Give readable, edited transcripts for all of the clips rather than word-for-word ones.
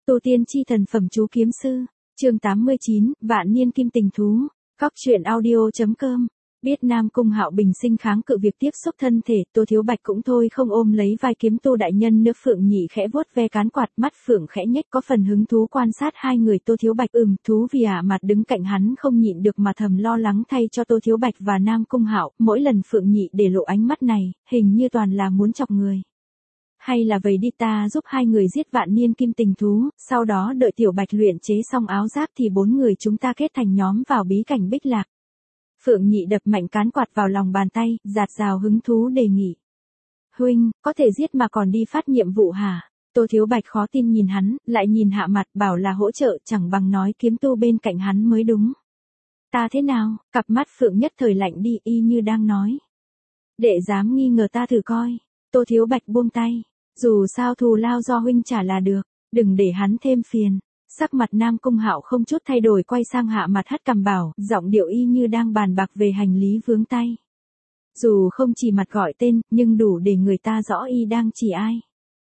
Tu tiên chi thần phẩm chú kiếm sư, chương 89, vạn niên kim tình thú, Cóc truyện audio.com. Biết Nam Cung Hạo bình sinh kháng cự việc tiếp xúc thân thể, Tô Thiếu Bạch cũng thôi không ôm lấy vai kiếm tu đại nhân nữa. Phượng Nhị khẽ vuốt ve cán quạt, mắt Phượng khẽ nhếch có phần hứng thú quan sát hai người. Tô Thiếu Bạch thú vì mặt đứng cạnh hắn không nhịn được mà thầm lo lắng thay cho Tô Thiếu Bạch và Nam Cung Hạo. Mỗi lần Phượng Nhị để lộ ánh mắt này, hình như toàn là muốn chọc người. Hay là vậy đi, ta giúp hai người giết vạn niên kim tình thú, sau đó đợi Tiểu Bạch luyện chế xong áo giáp thì bốn người chúng ta kết thành nhóm vào bí cảnh Bích Lạc. Phượng Nhị đập mạnh cán quạt vào lòng bàn tay, dạt dào hứng thú đề nghị. Huynh, có thể giết mà còn đi phát nhiệm vụ hả? Tô Thiếu Bạch khó tin nhìn hắn, lại nhìn Hạ Mặt bảo là hỗ trợ, chẳng bằng nói kiếm tu bên cạnh hắn mới đúng. Ta thế nào? Cặp mắt Phượng nhất thời lạnh đi, y như đang nói. Đệ dám nghi ngờ ta thử coi. Tô Thiếu Bạch buông tay. Dù sao thù lao do huynh trả là được, đừng để hắn thêm phiền. Sắc mặt Nam Cung Hạo không chút thay đổi, quay sang Hạ Mặt hất cằm bảo, giọng điệu y như đang bàn bạc về hành lý vướng tay. Dù không chỉ mặt gọi tên, nhưng đủ để người ta rõ y đang chỉ ai.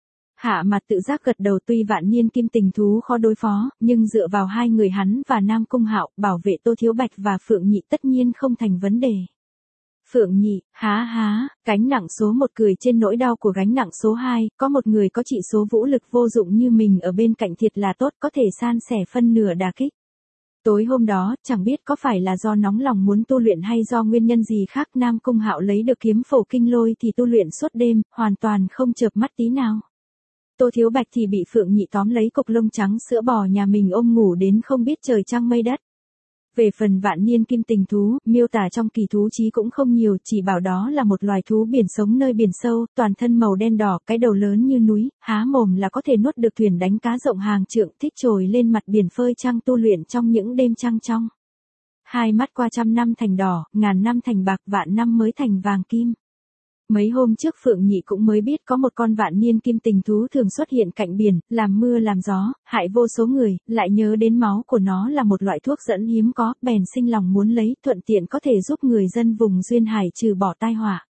Hạ Mặt tự giác gật đầu, tuy vạn niên kim tình thú khó đối phó, nhưng dựa vào hai người hắn và Nam Cung Hạo, bảo vệ Tô Thiếu Bạch và Phượng Nhị tất nhiên không thành vấn đề. Phượng Nhị, há, gánh nặng số 1 cười trên nỗi đau của gánh nặng số 2, có một người có chỉ số vũ lực vô dụng như mình ở bên cạnh thiệt là tốt, có thể san sẻ phân nửa đả kích. Tối hôm đó, chẳng biết có phải là do nóng lòng muốn tu luyện hay do nguyên nhân gì khác, Nam Cung Hạo lấy được kiếm phổ kinh lôi thì tu luyện suốt đêm, hoàn toàn không chợp mắt tí nào. Tô Thiếu Bạch thì bị Phượng Nhị tóm lấy cục lông trắng sữa bò nhà mình ôm ngủ đến không biết trời trăng mây đất. Về phần vạn niên kim tình thú, miêu tả trong kỳ thú chí cũng không nhiều, chỉ bảo đó là một loài thú biển sống nơi biển sâu, toàn thân màu đen đỏ, cái đầu lớn như núi, há mồm là có thể nuốt được thuyền đánh cá rộng hàng trượng, thích trồi lên mặt biển phơi trăng tu luyện trong những đêm trăng trong. Hai mắt qua 100 năm thành đỏ, ngàn năm thành bạc, vạn năm mới thành vàng kim. Mấy hôm trước Phượng Nhị cũng mới biết có một con vạn niên kim tình thú thường xuất hiện cạnh biển, làm mưa làm gió, hại vô số người, lại nhớ đến máu của nó là một loại thuốc dẫn hiếm có, bèn sinh lòng muốn lấy, thuận tiện có thể giúp người dân vùng duyên hải trừ bỏ tai họa.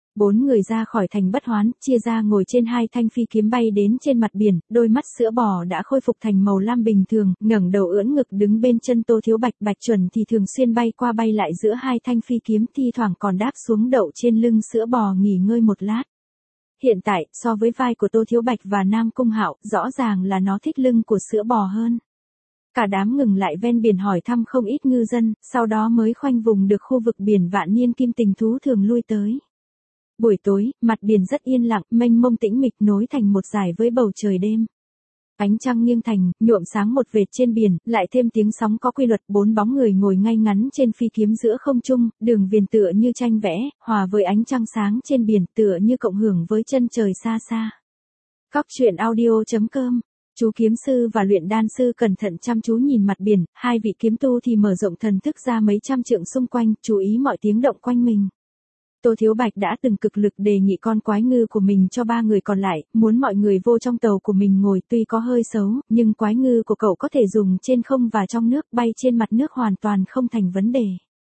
4 người ra khỏi thành Bất Hoán, chia ra ngồi trên 2 thanh phi kiếm bay đến trên mặt biển, đôi mắt sữa bò đã khôi phục thành màu lam bình thường, ngẩng đầu ưỡn ngực đứng bên chân Tô Thiếu Bạch. Bạch Chuẩn thì thường xuyên bay qua bay lại giữa 2 thanh phi kiếm, thi thoảng còn đáp xuống đậu trên lưng sữa bò nghỉ ngơi một lát. Hiện tại, so với vai của Tô Thiếu Bạch và Nam Cung Hạo, rõ ràng là nó thích lưng của sữa bò hơn. Cả đám ngừng lại ven biển hỏi thăm không ít ngư dân, sau đó mới khoanh vùng được khu vực biển vạn niên kim tình thú thường lui tới. Buổi tối, mặt biển rất yên lặng, mênh mông tĩnh mịch nối thành một dải với bầu trời đêm. Ánh trăng nghiêng thành, nhuộm sáng một vệt trên biển, lại thêm tiếng sóng có quy luật, 4 bóng người ngồi ngay ngắn trên phi kiếm giữa không trung, đường viền tựa như tranh vẽ, hòa với ánh trăng sáng trên biển, tựa như cộng hưởng với chân trời xa xa. Cóc truyện audio.com. Chú kiếm sư và luyện đan sư cẩn thận chăm chú nhìn mặt biển, hai vị kiếm tu thì mở rộng thần thức ra mấy trăm trượng xung quanh, chú ý mọi tiếng động quanh mình. Tô Thiếu Bạch đã từng cực lực đề nghị con quái ngư của mình cho 3 người còn lại, muốn mọi người vô trong tàu của mình ngồi, tuy có hơi xấu, nhưng quái ngư của cậu có thể dùng trên không và trong nước, bay trên mặt nước hoàn toàn không thành vấn đề.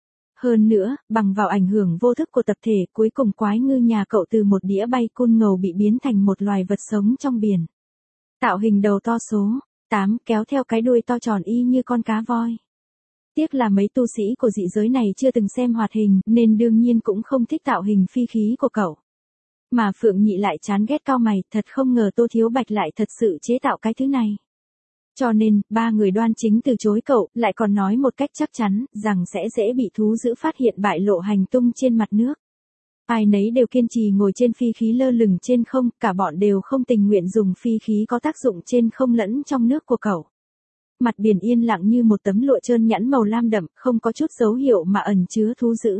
Hơn nữa, bằng vào ảnh hưởng vô thức của tập thể, cuối cùng quái ngư nhà cậu từ một đĩa bay côn ngầu bị biến thành một loài vật sống trong biển. Tạo hình đầu to số 8, kéo theo cái đuôi to tròn y như con cá voi. Tiếc là mấy tu sĩ của dị giới này chưa từng xem hoạt hình, nên đương nhiên cũng không thích tạo hình phi khí của cậu. Mà Phượng Nhị lại chán ghét cau mày, thật không ngờ Tô Thiếu Bạch lại thật sự chế tạo cái thứ này. Cho nên, 3 người đoan chính từ chối cậu, lại còn nói một cách chắc chắn, rằng sẽ dễ bị thú dữ phát hiện bại lộ hành tung trên mặt nước. Ai nấy đều kiên trì ngồi trên phi khí lơ lửng trên không, cả bọn đều không tình nguyện dùng phi khí có tác dụng trên không lẫn trong nước của cậu. Mặt biển yên lặng như một tấm lụa trơn nhẵn màu lam đậm, không có chút dấu hiệu mà ẩn chứa thú dữ.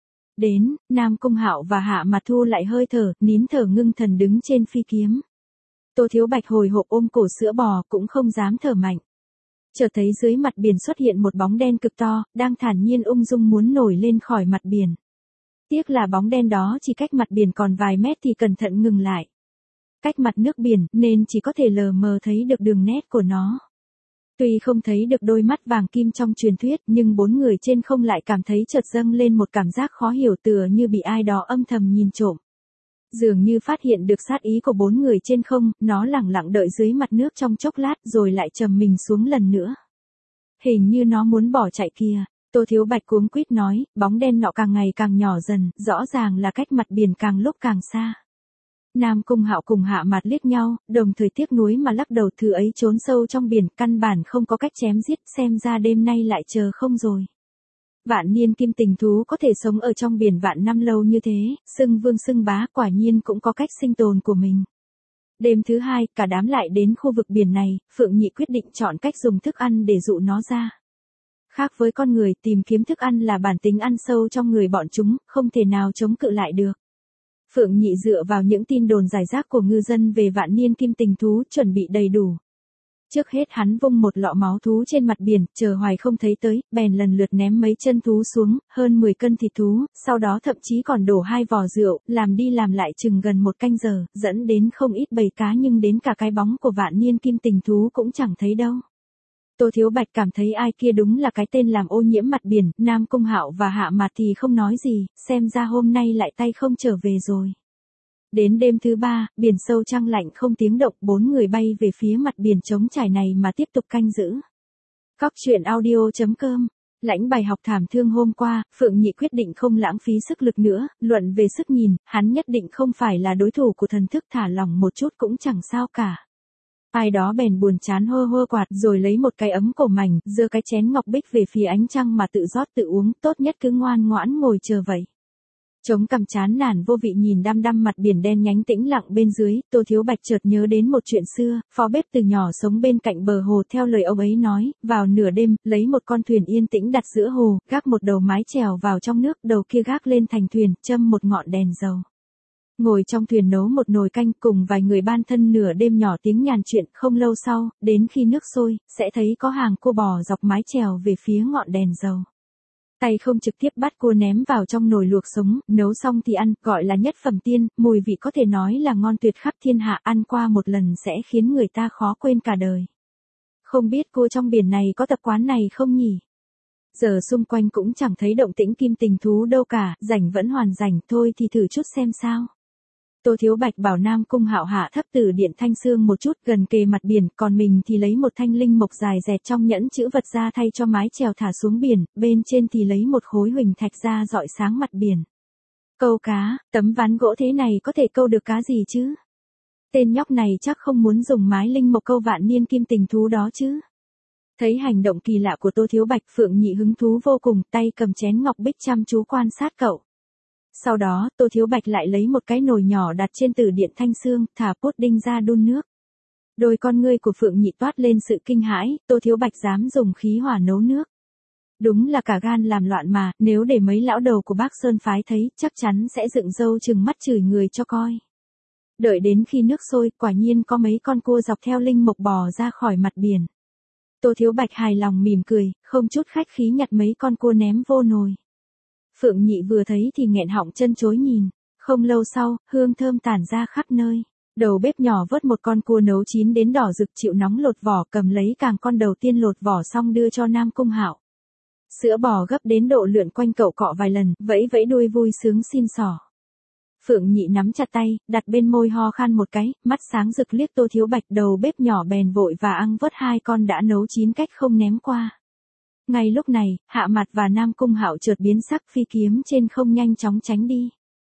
Đến, Nam Cung Hạo và Hạ Mặt thu lại hơi thở, nín thở ngưng thần đứng trên phi kiếm. Tô Thiếu Bạch hồi hộp ôm cổ sữa bò, cũng không dám thở mạnh. Chợt thấy dưới mặt biển xuất hiện một bóng đen cực to, đang thản nhiên ung dung muốn nổi lên khỏi mặt biển. Tiếc là bóng đen đó chỉ cách mặt biển còn vài mét thì cẩn thận ngừng lại. Cách mặt nước biển, nên chỉ có thể lờ mờ thấy được đường nét của nó. Tuy không thấy được đôi mắt vàng kim trong truyền thuyết, nhưng 4 người trên không lại cảm thấy chợt dâng lên một cảm giác khó hiểu, tựa như bị ai đó âm thầm nhìn trộm. Dường như phát hiện được sát ý của 4 người trên không, nó lẳng lặng đợi dưới mặt nước trong chốc lát rồi lại trầm mình xuống lần nữa. Hình như nó muốn bỏ chạy kìa. Tô Thiếu Bạch cuống quýt nói, bóng đen nọ càng ngày càng nhỏ dần, rõ ràng là cách mặt biển càng lúc càng xa. Nam Cung Hạo cùng Hạ Mạt liếc nhau, đồng thời tiếc nuối mà lắc đầu, thứ ấy trốn sâu trong biển, căn bản không có cách chém giết, xem ra đêm nay lại chờ không rồi. Vạn niên kim tình thú có thể sống ở trong biển vạn năm lâu như thế, xưng vương xưng bá, quả nhiên cũng có cách sinh tồn của mình. Đêm thứ 2, cả đám lại đến khu vực biển này, Phượng Nhị quyết định chọn cách dùng thức ăn để dụ nó ra. Khác với con người, tìm kiếm thức ăn là bản tính ăn sâu trong người bọn chúng, không thể nào chống cự lại được. Phượng Nhị dựa vào những tin đồn rải rác của ngư dân về vạn niên kim tình thú, chuẩn bị đầy đủ. Trước hết hắn vung một lọ máu thú trên mặt biển, chờ hoài không thấy tới, bèn lần lượt ném mấy chân thú xuống, hơn 10 cân thịt thú, sau đó thậm chí còn đổ 2 vò rượu, làm đi làm lại chừng gần 1 canh giờ, dẫn đến không ít bầy cá nhưng đến cả cái bóng của vạn niên kim tình thú cũng chẳng thấy đâu. Tô Thiếu Bạch cảm thấy ai kia đúng là cái tên làm ô nhiễm mặt biển, Nam Cung Hạo và Hạ Mạt thì không nói gì, xem ra hôm nay lại tay không trở về rồi. Đến đêm thứ 3, biển sâu trăng lạnh không tiếng động, 4 người bay về phía mặt biển trống trải này mà tiếp tục canh giữ. Cóc truyện audio.com. Lãnh bài học thảm thương hôm qua, Phượng Nhị quyết định không lãng phí sức lực nữa, luận về sức nhìn, hắn nhất định không phải là đối thủ của thần thức, thả lỏng một chút cũng chẳng sao cả. Ai đó bèn buồn chán hơ hơ quạt rồi lấy một cái ấm cổ mảnh, giơ cái chén ngọc bích về phía ánh trăng mà tự rót tự uống, tốt nhất cứ ngoan ngoãn ngồi chờ vậy. Chống cằm chán nản vô vị nhìn đăm đăm mặt biển đen nhánh tĩnh lặng bên dưới, Tô Thiếu Bạch chợt nhớ đến một chuyện xưa, phó bếp từ nhỏ sống bên cạnh bờ hồ, theo lời ông ấy nói, vào nửa đêm, lấy một con thuyền yên tĩnh đặt giữa hồ, gác một đầu mái chèo vào trong nước, đầu kia gác lên thành thuyền, châm một ngọn đèn dầu. Ngồi trong thuyền nấu một nồi canh cùng vài người ban thân nửa đêm nhỏ tiếng nhàn chuyện, không lâu sau, đến khi nước sôi, sẽ thấy có hàng cua bò dọc mái chèo về phía ngọn đèn dầu. Tay không trực tiếp bắt cua ném vào trong nồi luộc sống, nấu xong thì ăn, gọi là nhất phẩm tiên, mùi vị có thể nói là ngon tuyệt khắp thiên hạ, ăn qua một lần sẽ khiến người ta khó quên cả đời. Không biết cua trong biển này có tập quán này không nhỉ? Giờ xung quanh cũng chẳng thấy động tĩnh kim tình thú đâu cả, rảnh vẫn hoàn rảnh, thôi thì thử chút xem sao. Tô Thiếu Bạch bảo Nam Cung Hạo hạ thấp từ điện thanh xương một chút gần kề mặt biển, còn mình thì lấy một thanh linh mộc dài dẹt trong nhẫn chữ vật ra thay cho mái chèo thả xuống biển, bên trên thì lấy một khối huỳnh thạch ra rọi sáng mặt biển. Câu cá, tấm ván gỗ thế này có thể câu được cá gì chứ? Tên nhóc này chắc không muốn dùng mái linh mộc câu vạn niên kim tình thú đó chứ? Thấy hành động kỳ lạ của Tô Thiếu Bạch, Phượng Nhị hứng thú vô cùng, tay cầm chén ngọc bích chăm chú quan sát cậu. Sau đó, Tô Thiếu Bạch lại lấy một cái nồi nhỏ đặt trên từ điện thanh xương, thả pudding ra đun nước. Đôi con ngươi của Phượng Nhị toát lên sự kinh hãi, Tô Thiếu Bạch dám dùng khí hỏa nấu nước. Đúng là cả gan làm loạn mà, nếu để mấy lão đầu của Bác Sơn phái thấy, chắc chắn sẽ dựng râu trừng mắt chửi người cho coi. Đợi đến khi nước sôi, quả nhiên có mấy con cua dọc theo linh mộc bò ra khỏi mặt biển. Tô Thiếu Bạch hài lòng mỉm cười, không chút khách khí nhặt mấy con cua ném vô nồi. Phượng Nhị vừa thấy thì nghẹn họng chân chối nhìn. Không lâu sau, hương thơm tản ra khắp nơi. Đầu bếp nhỏ vớt một con cua nấu chín đến đỏ rực chịu nóng lột vỏ, cầm lấy càng con đầu tiên lột vỏ xong đưa cho Nam Cung Hạo. Sữa bò gấp đến độ lượn quanh cậu cọ vài lần, vẫy vẫy đuôi vui sướng xin xỏ. Phượng Nhị nắm chặt tay, đặt bên môi ho khan một cái, mắt sáng rực liếc Tô Thiếu Bạch, đầu bếp nhỏ bèn vội và ăn vớt 2 con đã nấu chín cách không ném qua. Ngay lúc này, Hạ Mạt và Nam Cung Hạo chợt biến sắc, phi kiếm trên không nhanh chóng tránh đi.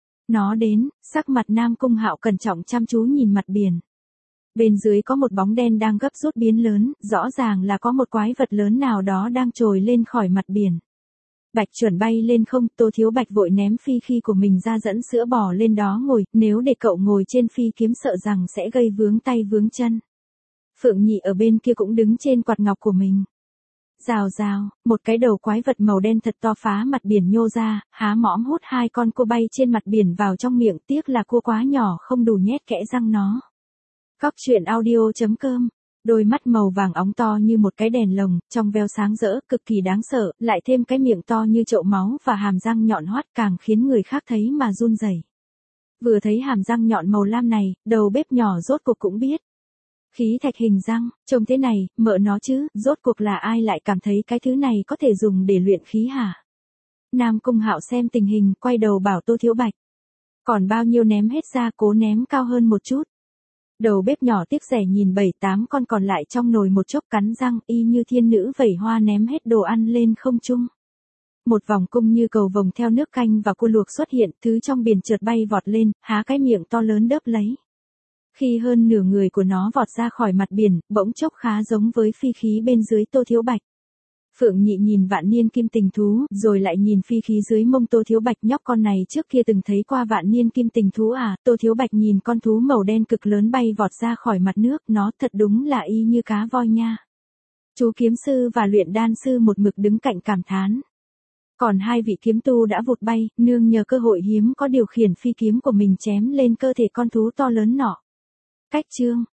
Nó đến, sắc mặt Nam Cung Hạo cẩn trọng chăm chú nhìn mặt biển. Bên dưới có một bóng đen đang gấp rút biến lớn, rõ ràng là có một quái vật lớn nào đó đang trồi lên khỏi mặt biển. Bạch chuẩn bay lên không, Tô Thiếu Bạch vội ném phi khi của mình ra dẫn sữa bò lên đó ngồi, nếu để cậu ngồi trên phi kiếm sợ rằng sẽ gây vướng tay vướng chân. Phượng Nhị ở bên kia cũng đứng trên quạt ngọc của mình. Rào rào, một cái đầu quái vật màu đen thật to phá mặt biển nhô ra, há mõm hút 2 con cua bay trên mặt biển vào trong miệng, tiếc là cua quá nhỏ không đủ nhét kẽ răng nó. Cóc truyện audio.com. Đôi mắt màu vàng óng to như một cái đèn lồng, trong veo sáng rỡ, cực kỳ đáng sợ, lại thêm cái miệng to như chậu máu và hàm răng nhọn hoắt càng khiến người khác thấy mà run rẩy. Vừa thấy hàm răng nhọn màu lam này, đầu bếp nhỏ rốt cuộc cũng biết. Khí thạch hình răng, trông thế này, mợ nó chứ, rốt cuộc là ai lại cảm thấy cái thứ này có thể dùng để luyện khí hả? Nam Cung Hạo xem tình hình, quay đầu bảo Tô Thiếu Bạch. Còn bao nhiêu ném hết ra, cố ném cao hơn một chút. Đầu bếp nhỏ tiếc rẻ nhìn 7-8 con còn lại trong nồi một chốc cắn răng y như thiên nữ vẩy hoa ném hết đồ ăn lên không trung. Một vòng cung như cầu vồng theo nước canh và cua luộc xuất hiện, thứ trong biển chợt bay vọt lên, há cái miệng to lớn đớp lấy. Khi hơn nửa người của nó vọt ra khỏi mặt biển, bỗng chốc khá giống với phi khí bên dưới Tô Thiếu Bạch. Phượng Nhị nhìn Vạn Niên Kim Tình Thú, rồi lại nhìn phi khí dưới mông Tô Thiếu Bạch, nhóc con này trước kia từng thấy qua Vạn Niên Kim Tình Thú à? Tô Thiếu Bạch nhìn con thú màu đen cực lớn bay vọt ra khỏi mặt nước, nó thật đúng là y như cá voi nha. Chú kiếm sư và luyện đan sư một mực đứng cạnh cảm thán. Còn hai vị kiếm tu đã vụt bay, nương nhờ cơ hội hiếm có điều khiển phi kiếm của mình chém lên cơ thể con thú to lớn nọ. Cách chương